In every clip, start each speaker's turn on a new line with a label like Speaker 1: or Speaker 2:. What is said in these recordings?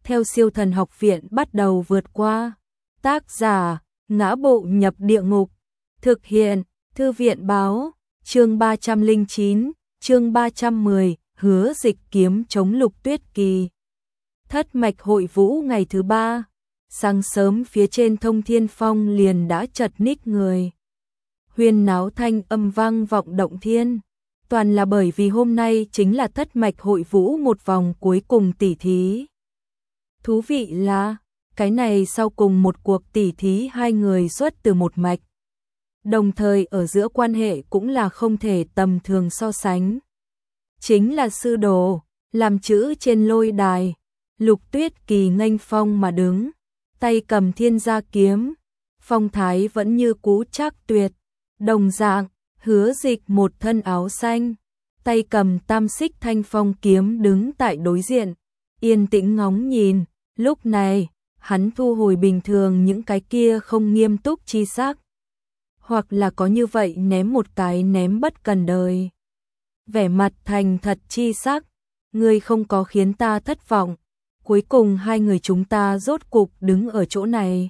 Speaker 1: theo Siêu Thần Học Viện bắt đầu vượt qua. Tác giả: Ngã Bộ Nhập Địa Ngục. Thực hiện: Thư viện báo. Chương 309, chương 310, Hứa Dịch kiếm chống Lục Tuyết Kỳ. Thất mạch hội vũ ngày thứ 3. Sáng sớm phía trên Thông Thiên Phong liền đã chật ních người. Huyên náo thanh âm vang vọng động thiên. Toàn là bởi vì hôm nay chính là thất mạch hội vũ một vòng cuối cùng tỉ thí. Thú vị là, cái này sau cùng một cuộc tỉ thí hai người xuất từ một mạch. Đồng thời ở giữa quan hệ cũng là không thể tầm thường so sánh. Chính là sư đồ, làm chữ trên lôi đài. Lục Tuyết Kỳ nghênh phong mà đứng, tay cầm thiên gia kiếm, phong thái vẫn như cũ trác tuyệt. Đồng dạng, Hứa Dịch một thân áo xanh, tay cầm tam xích thanh phong kiếm đứng tại đối diện, yên tĩnh ngóng nhìn. Lúc này, hắn thu hồi bình thường những cái kia không nghiêm túc chi sắc, hoặc là có như vậy ném một cái ném bất cần đời. Vẻ mặt thành thật chi sắc, ngươi không có khiến ta thất vọng. Cuối cùng hai người chúng ta rốt cục đứng ở chỗ này.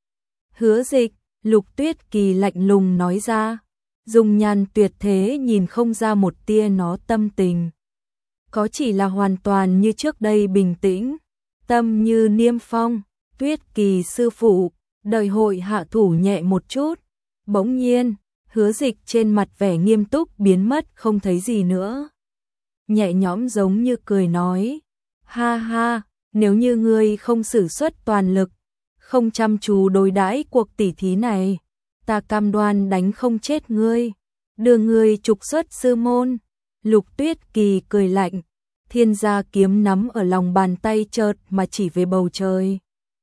Speaker 1: Hứa Dịch, Lục Tuyết Kỳ lạnh lùng nói ra, dùng nhan tuyệt thế nhìn không ra một tia nó tâm tình. Có chỉ là hoàn toàn như trước đây bình tĩnh, tâm như niêm phong. Tuyết Kỳ sư phụ, đời hội hạ thủ nhẹ một chút. Bỗng nhiên, Hứa Dịch trên mặt vẻ nghiêm túc biến mất không thấy gì nữa. Nhẹ nhõm giống như cười nói, ha ha, nếu như ngươi không sử xuất toàn lực, không chăm chú đối đãi cuộc tỉ thí này, ta cam đoan đánh không chết ngươi, đưa ngươi trục xuất sư môn. Lục Tuyết Kỳ cười lạnh, thiên gia kiếm nắm ở lòng bàn tay chợt mà chỉ về bầu trời.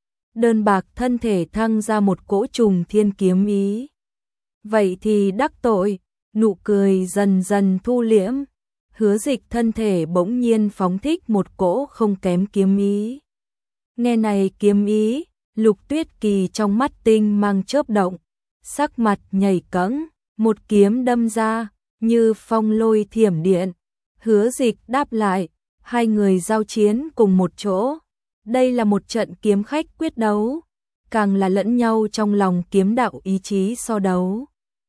Speaker 1: Đơn bạc thân thể thăng ra một cỗ trùng thiên kiếm ý. Vậy thì đắc tội, nụ cười dần dần thu liễm. Hứa Dịch thân thể bỗng nhiên phóng thích một cỗ không kém kiếm ý. Nghe này kiếm ý, Lục Tuyết Kỳ trong mắt tinh mang chớp động, sắc mặt nhảy cẫng, một kiếm đâm ra, như phong lôi thiểm điện. Hứa Dịch đáp lại, hai người giao chiến cùng một chỗ. Đây là một trận kiếm khách quyết đấu, càng là lẫn nhau trong lòng kiếm đạo ý chí so đấu.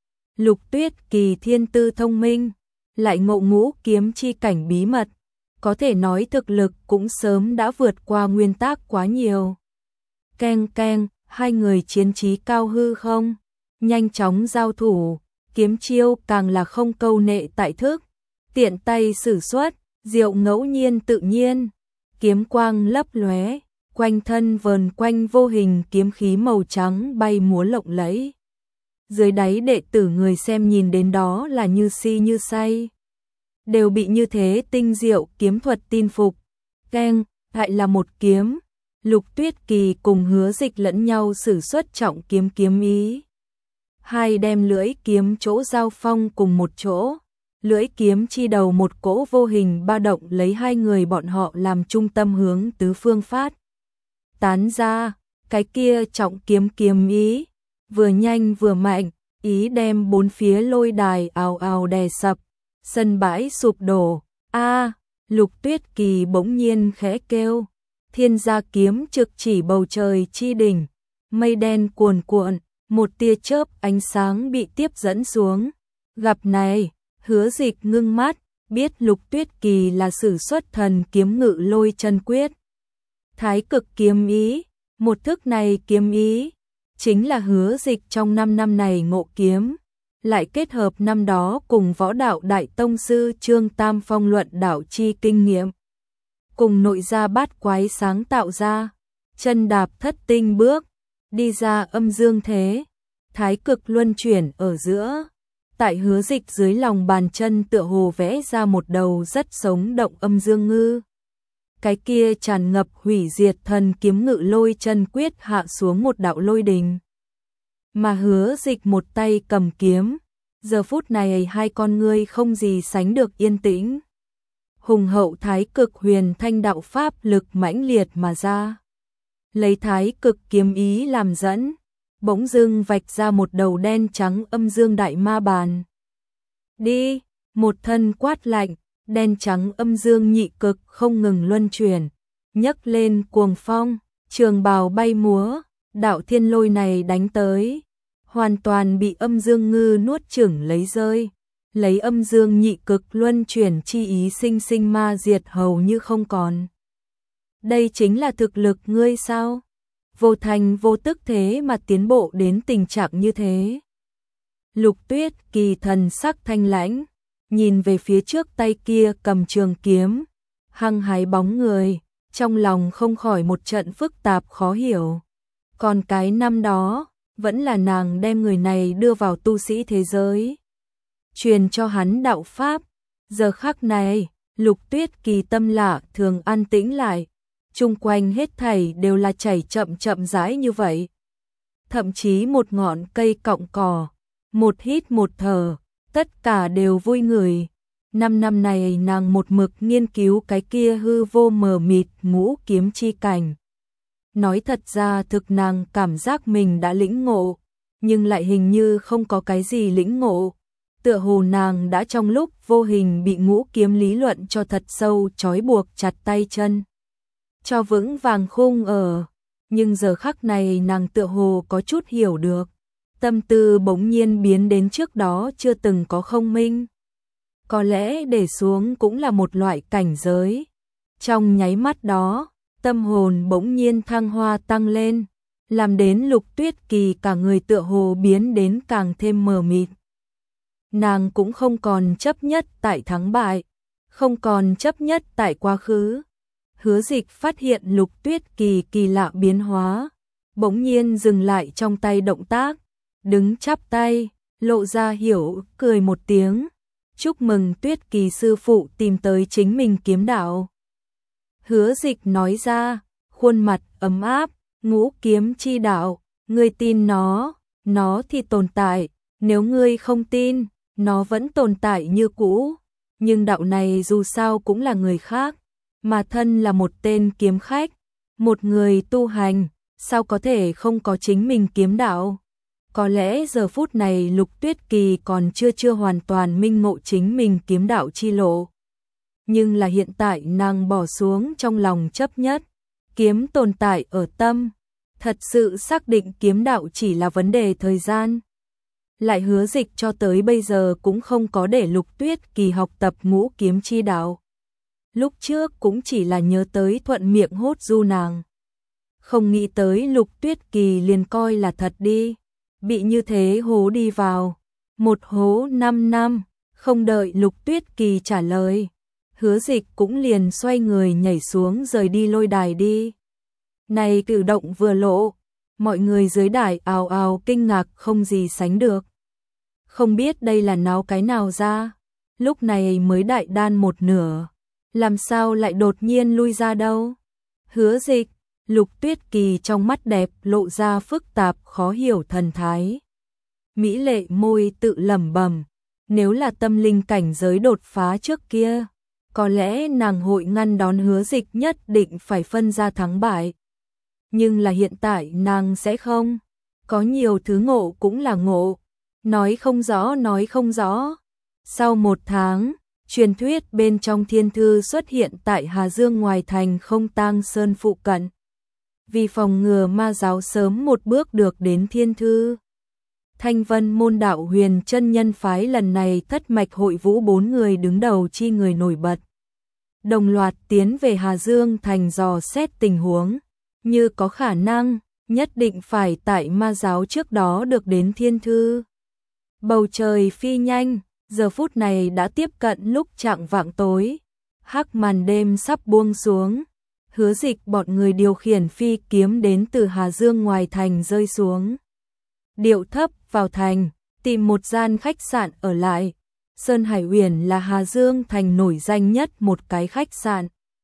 Speaker 1: Lục Tuyết Kỳ thiên tư thông minh, lại ngộ ngũ kiếm chi cảnh bí mật, có thể nói thực lực cũng sớm đã vượt qua nguyên tắc quá nhiều. Keng keng, hai người chiến trí cao hư không, nhanh chóng giao thủ, kiếm chiêu càng là không câu nệ tại thức, tiện tay sử xuất, diệu ngẫu nhiên tự nhiên, kiếm quang lấp lóe, quanh thân vờn quanh vô hình kiếm khí màu trắng bay múa lộng lẫy. Dưới đáy đệ tử người xem nhìn đến đó là như si như say, đều bị như thế tinh diệu kiếm thuật tin phục. Keng, lại là một kiếm. Lục Tuyết Kỳ cùng Hứa Dịch lẫn nhau sử xuất trọng kiếm kiếm ý. Hai đem lưỡi kiếm chỗ giao phong cùng một chỗ, lưỡi kiếm chi đầu một cỗ vô hình ba động lấy hai người bọn họ làm trung tâm hướng tứ phương phát tán ra. Cái kia trọng kiếm kiếm ý, vừa nhanh vừa mạnh, ý đem bốn phía lôi đài ào ào đè sập, sân bãi sụp đổ. A, Lục Tuyết Kỳ bỗng nhiên khẽ kêu, thiên gia kiếm trực chỉ bầu trời chi đỉnh, mây đen cuồn cuộn, một tia chớp ánh sáng bị tiếp dẫn xuống. Gặp này, Hứa Dịch ngưng mắt, biết Lục Tuyết Kỳ là sử xuất thần kiếm ngự lôi chân quyết. Thái cực kiếm ý, một thức này kiếm ý, chính là Hứa Dịch trong 5 năm này ngộ kiếm, lại kết hợp năm đó cùng võ đạo đại tông sư Trương Tam Phong luận đạo chi kinh nghiệm, cùng nội gia bát quái sáng tạo ra, chân đạp thất tinh bước, đi ra âm dương thế, thái cực luân chuyển ở giữa. Tại Hứa Dịch dưới lòng bàn chân tựa hồ vẽ ra một đầu rất sống động âm dương ngư. Cái kia tràn ngập hủy diệt thần kiếm ngự lôi chân quyết hạ xuống một đạo lôi đình. Mà Hứa Dịch một tay cầm kiếm, giờ phút này hai con ngươi không gì sánh được yên tĩnh. Hùng hậu thái cực huyền thanh đạo pháp lực mãnh liệt mà ra. Lấy thái cực kiếm ý làm dẫn, bỗng dưng vạch ra một đầu đen trắng âm dương đại ma bàn. Đi, một thân quát lạnh, đen trắng âm dương nhị cực không ngừng luân chuyển, nhấc lên cuồng phong, trường bào bay múa, đạo thiên lôi này đánh tới, hoàn toàn bị âm dương ngư nuốt chửng lấy rơi, lấy âm dương nhị cực luân chuyển chi ý sinh sinh ma diệt hầu như không còn. Đây chính là thực lực ngươi sao? Vô thành vô tức thế mà tiến bộ đến tình trạng như thế. Lục Tuyết Kỳ thần sắc thanh lãnh, nhìn về phía trước tay kia cầm trường kiếm, hăng hái bóng người, trong lòng không khỏi một trận phức tạp khó hiểu. Còn cái năm đó, vẫn là nàng đem người này đưa vào tu sĩ thế giới, truyền cho hắn đạo pháp. Giờ khắc này, Lục Tuyết Kỳ tâm lạ thường an tĩnh lại, chung quanh hết thảy đều là chảy chậm chậm rãi như vậy. Thậm chí một ngọn cây cọng cỏ, một hít một thở, tất cả đều vui người. 5 năm này nàng một mực nghiên cứu cái kia hư vô mờ mịt ngũ kiếm chi cảnh. Nói thật ra thực nàng cảm giác mình đã lĩnh ngộ, nhưng lại hình như không có cái gì lĩnh ngộ. Tựa hồ nàng đã trong lúc vô hình bị ngũ kiếm lý luận cho thật sâu trói buộc chặt tay chân, cho vững vàng khung ở. Nhưng giờ khắc này nàng tựa hồ có chút hiểu được, tâm tư bỗng nhiên biến đến trước đó chưa từng có không minh. Có lẽ để xuống cũng là một loại cảnh giới. Trong nháy mắt đó, tâm hồn bỗng nhiên thăng hoa tăng lên, làm đến Lục Tuyết Kỳ cả người tựa hồ biến đến càng thêm mờ mịt. Nàng cũng không còn chấp nhất tại thắng bại, không còn chấp nhất tại quá khứ. Hứa Dịch phát hiện Lục Tuyết Kỳ kỳ lạ biến hóa, bỗng nhiên dừng lại trong tay động tác, đứng chắp tay, lộ ra hiểu cười một tiếng. Chúc mừng Tuyết Kỳ sư phụ tìm tới chính mình kiếm đạo. Hứa Dịch nói ra, khuôn mặt ấm áp, ngũ kiếm chi đạo, ngươi tin nó thì tồn tại, nếu ngươi không tin, nó vẫn tồn tại như cũ, nhưng đạo này dù sao cũng là người khác, mà thân là một tên kiếm khách, một người tu hành, sao có thể không có chính mình kiếm đạo. Có lẽ giờ phút này Lục Tuyết Kỳ còn chưa hoàn toàn minh ngộ chính mình kiếm đạo chi lộ. Nhưng là hiện tại nàng bỏ xuống trong lòng chấp nhất, kiếm tồn tại ở tâm, thật sự xác định kiếm đạo chỉ là vấn đề thời gian. Lại Hứa Dịch cho tới bây giờ cũng không có để Lục Tuyết Kỳ học tập ngũ kiếm chi đạo. Lúc trước cũng chỉ là nhớ tới thuận miệng hốt du nàng. Không nghĩ tới Lục Tuyết Kỳ liền coi là thật đi. Bị như thế hố đi vào. Một hố 5 năm, không đợi Lục Tuyết Kỳ trả lời. Hứa Dịch cũng liền xoay người nhảy xuống rời đi lôi đài đi. Này cử động vừa lộ, mọi người dưới đài ào ào kinh ngạc không gì sánh được. Không biết đây là náo cái nào ra, lúc này mới đại đan một nửa, làm sao lại đột nhiên lui ra đâu. Hứa Dịch, Lục Tuyết Kỳ trong mắt đẹp lộ ra phức tạp khó hiểu thần thái. Mỹ lệ môi tự lẩm bẩm, nếu là tâm linh cảnh giới đột phá trước kia, có lẽ nàng hội ngăn đón Hứa Dịch nhất định phải phân ra thắng bại. Nhưng là hiện tại nàng sẽ không, có nhiều thứ ngộ cũng là ngộ, nói không rõ. Sau 1 tháng, truyền thuyết bên trong thiên thư xuất hiện tại Hà Dương ngoài thành Không Tang Sơn phụ cận. Vì phòng ngừa ma giáo sớm một bước được đến thiên thư, Thanh Vân môn đạo Huyền chân nhân phái lần này thất mạch hội vũ 4 người đứng đầu chi người nổi bật, đồng loạt tiến về Hà Dương thành dò xét tình huống, như có khả năng, nhất định phải tại ma giáo trước đó được đến thiên thư. Bầu trời phi nhanh, giờ phút này đã tiếp cận lúc chạng vạng tối, hắc màn đêm sắp buông xuống. Hứa Dịch bọn người điều khiển phi kiếm đến từ Hà Dương ngoài thành rơi xuống. Điệu thấp vào thành, tìm một gian khách sạn ở lại. Sơn Hải Uyển là Hà Dương thành nổi danh nhất một cái khách sạn.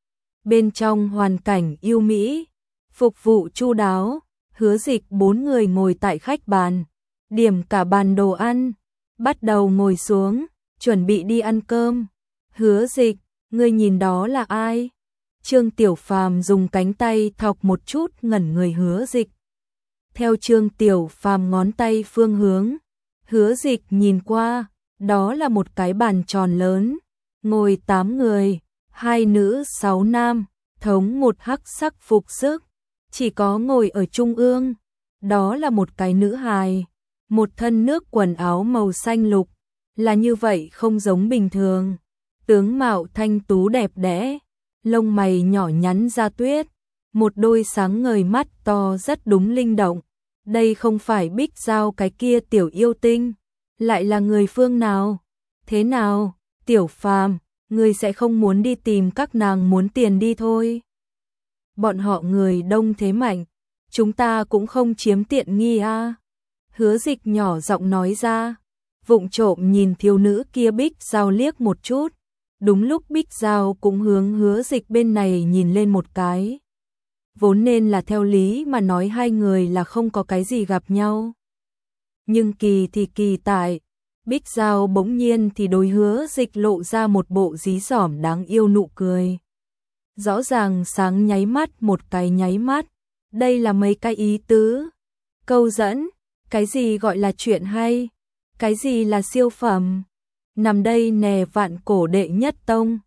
Speaker 1: Bên trong hoàn cảnh yêu mỹ, phục vụ chu đáo. Hứa Dịch 4 người ngồi tại khách bàn, điểm cả bàn đồ ăn, bắt đầu ngồi xuống, chuẩn bị đi ăn cơm. Hứa Dịch, ngươi nhìn đó là ai? Trương Tiểu Phàm dùng cánh tay thọc một chút ngẩn người Hứa Dịch. Theo Trương Tiểu Phàm ngón tay phương hướng, Hứa Dịch nhìn qua, đó là một cái bàn tròn lớn, ngồi 8 người, 2 nữ 6 nam, thống một hắc sắc phục sức, chỉ có ngồi ở trung ương, đó là một cái nữ hài, một thân nước quần áo màu xanh lục, là như vậy không giống bình thường, tướng mạo thanh tú đẹp đẽ, lông mày nhỏ nhắn da tuyết, một đôi sáng ngời mắt to rất đúng linh động, đây không phải Bích Giao cái kia tiểu yêu tinh, lại là người phương nào? Thế nào, Tiểu Phàm, ngươi sẽ không muốn đi tìm các nàng muốn tiền đi thôi. Bọn họ người đông thế mạnh, chúng ta cũng không chiếm tiện nghi a. Hứa Dịch nhỏ giọng nói ra, vụng trộm nhìn thiếu nữ kia Bích Giao liếc một chút. Đúng lúc Bích Giao cũng hướng Hứa Dịch bên này nhìn lên một cái. Vốn nên là theo lý mà nói hai người là không có cái gì gặp nhau. Nhưng kỳ thì kỳ tại, Bích Giao bỗng nhiên thì đối Hứa Dịch lộ ra một bộ dí dỏm đáng yêu nụ cười. Rõ ràng sáng nháy mắt một cái nháy mắt, đây là mấy cái ý tứ. Câu dẫn, cái gì gọi là chuyện hay, cái gì là siêu phẩm. Nằm đây nè vạn cổ đệ nhất tông,